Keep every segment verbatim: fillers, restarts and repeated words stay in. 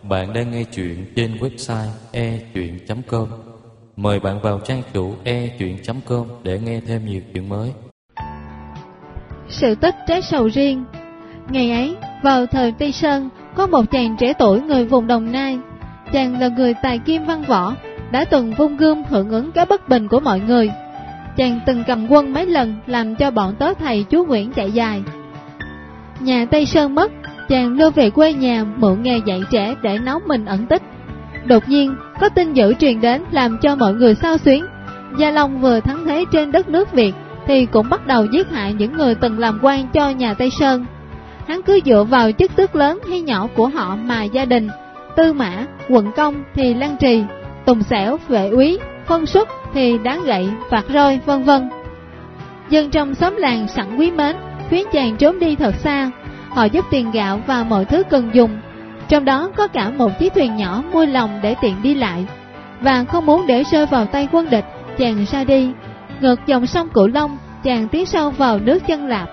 Bạn đang nghe chuyện trên website e chuyện chấm com. Mời bạn vào trang chủ e chuyện chấm com để nghe thêm nhiều chuyện mới. Sự tích trái sầu riêng. Ngày ấy, vào thời Tây Sơn, có một chàng trẻ tuổi người vùng Đồng Nai. Chàng là người tài kim văn võ, đã từng vung gươm hưởng ứng cái bất bình của mọi người. Chàng từng cầm quân mấy lần làm cho bọn tớ thầy chú Nguyễn chạy dài. Nhà Tây Sơn mất, chàng lưu về quê nhà mượn nghề dạy trẻ để nấu mình ẩn tích. Đột nhiên, có tin dữ truyền đến làm cho mọi người xao xuyến. Gia Long vừa thắng thế trên đất nước Việt thì cũng bắt đầu giết hại những người từng làm quan cho nhà Tây Sơn. Hắn cứ dựa vào chức tước lớn hay nhỏ của họ mà gia đình, tư mã, quận công thì lăng trì, tùng xẻo, vệ úy, phân suất thì đá gậy, phạt roi, vân vân. Dân trong xóm làng sẵn quý mến, khuyến chàng trốn đi thật xa. Họ giúp tiền gạo và mọi thứ cần dùng, trong đó có cả một chiếc thuyền nhỏ mua lòng để tiện đi lại. Và không muốn để rơi vào tay quân địch, chàng ra đi. Ngược dòng sông Cửu Long, chàng tiến sâu vào nước Chân Lạp.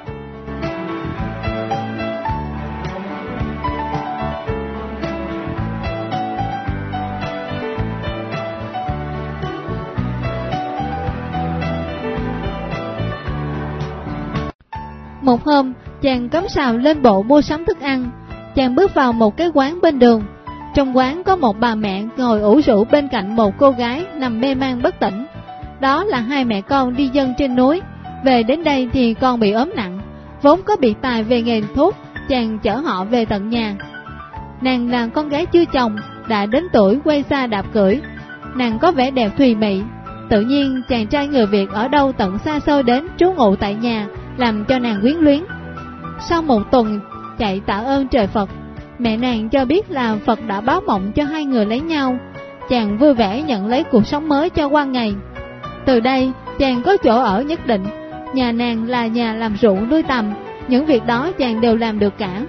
Một hôm, chàng cắm sào lên bộ mua sắm thức ăn. Chàng bước vào một cái quán bên đường. Trong quán có một bà mẹ ngồi ủ rũ bên cạnh một cô gái nằm mê man bất tỉnh. Đó là hai mẹ con đi dân trên núi. Về đến đây thì con bị ốm nặng, vốn có bị tài về nghề thuốc. Chàng chở họ về tận nhà. Nàng là con gái chưa chồng, đã đến tuổi quay xa đạp cưỡi. Nàng có vẻ đẹp thùy mị. Tự nhiên chàng trai người Việt ở đâu tận xa xôi đến trú ngụ tại nhà, làm cho nàng quyến luyến. Sau một tuần chạy tạ ơn trời Phật, mẹ nàng cho biết là Phật đã báo mộng cho hai người lấy nhau. Chàng vui vẻ nhận lấy cuộc sống mới cho qua ngày. Từ đây chàng có chỗ ở nhất định. Nhà nàng là nhà làm ruộng nuôi tầm, những việc đó chàng đều làm được cả.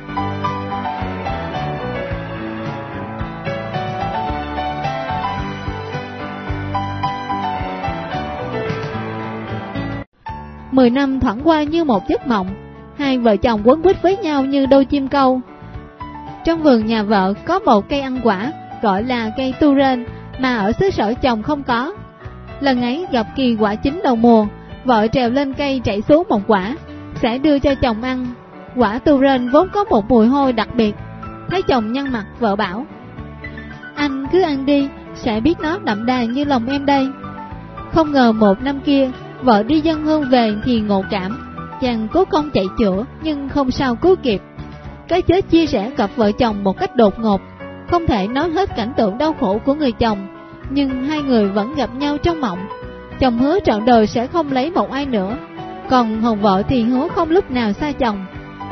Mười năm thoảng qua như một giấc mộng. Hai vợ chồng quấn quýt với nhau như đôi chim câu. Trong vườn nhà vợ có một cây ăn quả, gọi là cây tu rên, mà ở xứ sở chồng không có. Lần ấy gặp kỳ quả chín đầu mùa, vợ trèo lên cây chạy xuống một quả, sẽ đưa cho chồng ăn. Quả tu rên vốn có một mùi hôi đặc biệt. Thấy chồng nhăn mặt, vợ bảo: "Anh cứ ăn đi, sẽ biết nó đậm đà như lòng em đây." Không ngờ một năm kia, vợ đi dâng hương về thì ngộ cảm. Chàng cố công chạy chữa nhưng không sao cứu kịp. Cái chết chia rẽ cặp vợ chồng một cách đột ngột. Không thể nói hết cảnh tượng đau khổ của người chồng, nhưng hai người vẫn gặp nhau trong mộng. Chồng hứa trọn đời sẽ không lấy một ai nữa, còn hồn vợ thì hứa không lúc nào xa chồng.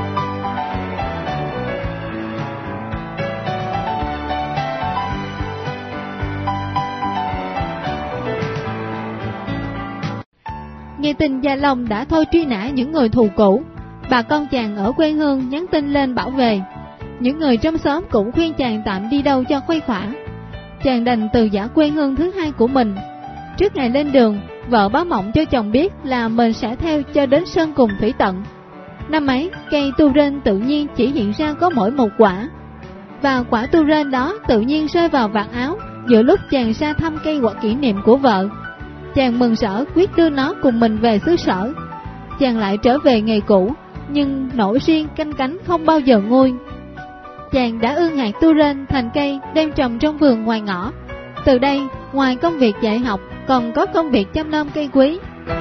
Nghe tin Gia Long đã thôi truy nã những người thù cũ, bà con chàng ở quê hương nhắn tin lên bảo về. Những người trong xóm cũng khuyên chàng tạm đi đâu cho khuây khỏa. Chàng đành từ giã quê hương thứ hai của mình. Trước ngày lên đường, vợ báo mộng cho chồng biết là mình sẽ theo cho đến sơn cùng thủy tận. Năm ấy, cây tu rên tự nhiên chỉ hiện ra có mỗi một quả, và quả tu rên đó tự nhiên rơi vào vạt áo giữa lúc chàng ra thăm cây quả kỷ niệm của vợ. Chàng mừng rỡ quyết đưa nó cùng mình về xứ sở. Chàng lại trở về nghề cũ, nhưng nổi riêng canh cánh không bao giờ nguôi. Chàng đã ương hạt tu rên thành cây đem trồng trong vườn ngoài ngõ. Từ đây, ngoài công việc dạy học, còn có công việc chăm nom cây quý.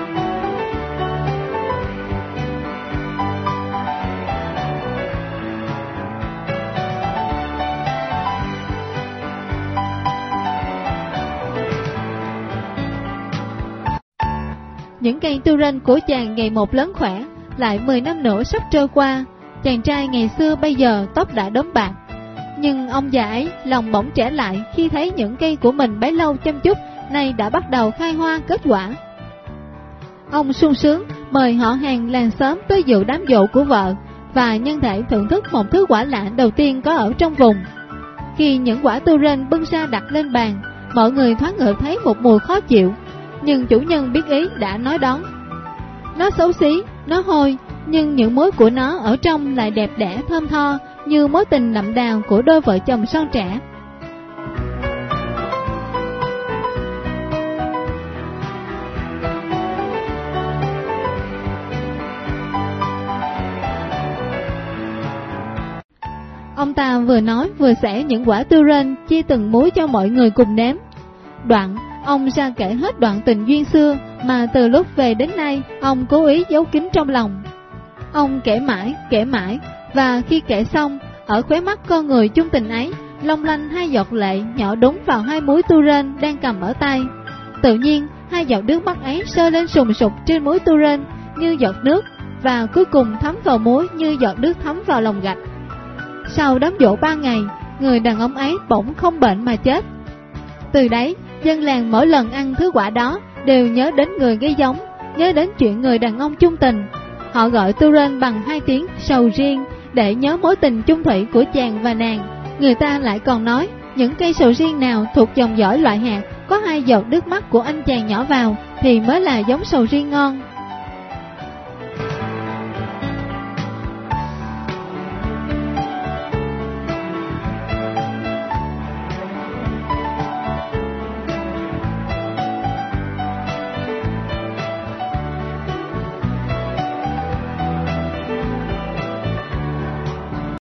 Những cây tu rên của chàng ngày một lớn khỏe. Lại mười năm nữa sắp trôi qua. Chàng trai ngày xưa bây giờ tóc đã đốm bạc, nhưng ông già ấy lòng bỗng trẻ lại khi thấy những cây của mình bấy lâu chăm chút nay đã bắt đầu khai hoa kết quả. Ông sung sướng mời họ hàng làng xóm tới dự đám giỗ của vợ, và nhân thể thưởng thức một thứ quả lạ đầu tiên có ở trong vùng. Khi những quả tu rên bưng ra đặt lên bàn, mọi người thoáng ngửi thấy một mùi khó chịu, nhưng chủ nhân biết ý đã nói đón: "Nó xấu xí, nó hôi, nhưng những mối của nó ở trong lại đẹp đẽ thơm tho, như mối tình đậm đà của đôi vợ chồng son trẻ. Ông ta vừa nói vừa xẻ những quả tư rên chia từng múi cho mọi người cùng nếm. Đoạn, ông ra kể hết đoạn tình duyên xưa mà từ lúc về đến nay ông cố ý giấu kín trong lòng. Ông kể mãi, kể mãi, và khi kể xong, ở khóe mắt con người chung tình ấy, long lanh hai giọt lệ nhỏ đúng vào hai múi tu rên đang cầm ở tay. Tự nhiên, hai giọt nước mắt ấy sơ lên sùng sục trên múi tu rên như giọt nước, và cuối cùng thấm vào múi như giọt nước thấm vào lòng gạch. Sau đám giỗ ba ngày, người đàn ông ấy bỗng không bệnh mà chết. Từ đấy, dân làng mỗi lần ăn thứ quả đó đều nhớ đến người gây giống, nhớ đến chuyện người đàn ông chung tình. Họ gọi tu rên bằng hai tiếng sầu riêng để nhớ mối tình chung thủy của chàng và nàng. Người ta lại còn nói, những cây sầu riêng nào thuộc dòng dõi loại hạt có hai giọt nước mắt của anh chàng nhỏ vào thì mới là giống sầu riêng ngon.